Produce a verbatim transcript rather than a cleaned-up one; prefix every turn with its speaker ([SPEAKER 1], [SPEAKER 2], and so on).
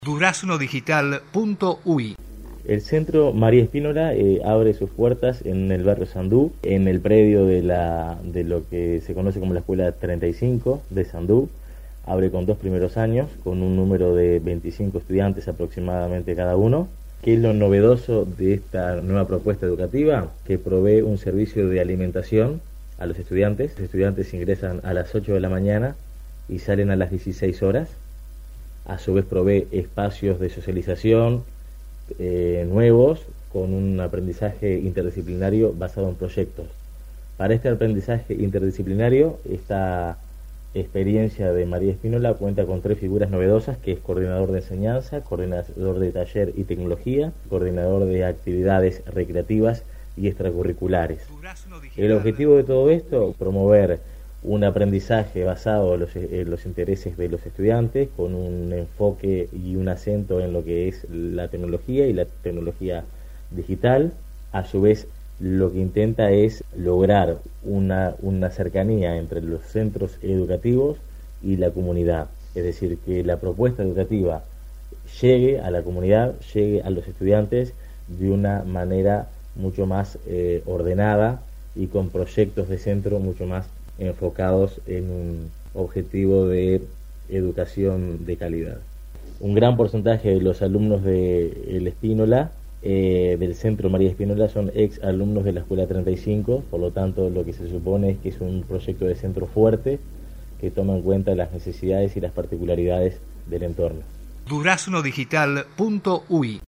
[SPEAKER 1] durazno digital punto u y.
[SPEAKER 2] El Centro María Spínola eh, abre sus puertas en el barrio Sandú, en el predio de, la, de lo que se conoce como la Escuela treinta y cinco de Sandú. Abre con dos primeros años, con un número de veinticinco estudiantes aproximadamente cada uno. ¿Qué es lo novedoso de esta nueva propuesta educativa? Que provee un servicio de alimentación a los estudiantes. Los estudiantes ingresan a las ocho de la mañana y salen a las dieciséis horas. A su vez provee espacios de socialización eh, nuevos con un aprendizaje interdisciplinario basado en proyectos. Para este aprendizaje interdisciplinario, esta experiencia de María Spínola cuenta con tres figuras novedosas, que es coordinador de enseñanza, coordinador de taller y tecnología, coordinador de actividades recreativas y extracurriculares. El objetivo de todo esto, promover un aprendizaje basado en los, en los intereses de los estudiantes, con un enfoque y un acento en lo que es la tecnología y la tecnología digital. A su vez, lo que intenta es lograr una, una cercanía entre los centros educativos y la comunidad. Es decir, que la propuesta educativa llegue a la comunidad, llegue a los estudiantes de una manera mucho más eh, ordenada y con proyectos de centro mucho más enfocados en un objetivo de educación de calidad. Un gran porcentaje de los alumnos de el Spínola, eh, del Centro María Spínola, son ex alumnos de la Escuela treinta y cinco, por lo tanto lo que se supone es que es un proyecto de centro fuerte que toma en cuenta las necesidades y las particularidades del entorno.
[SPEAKER 1] durazno digital punto u y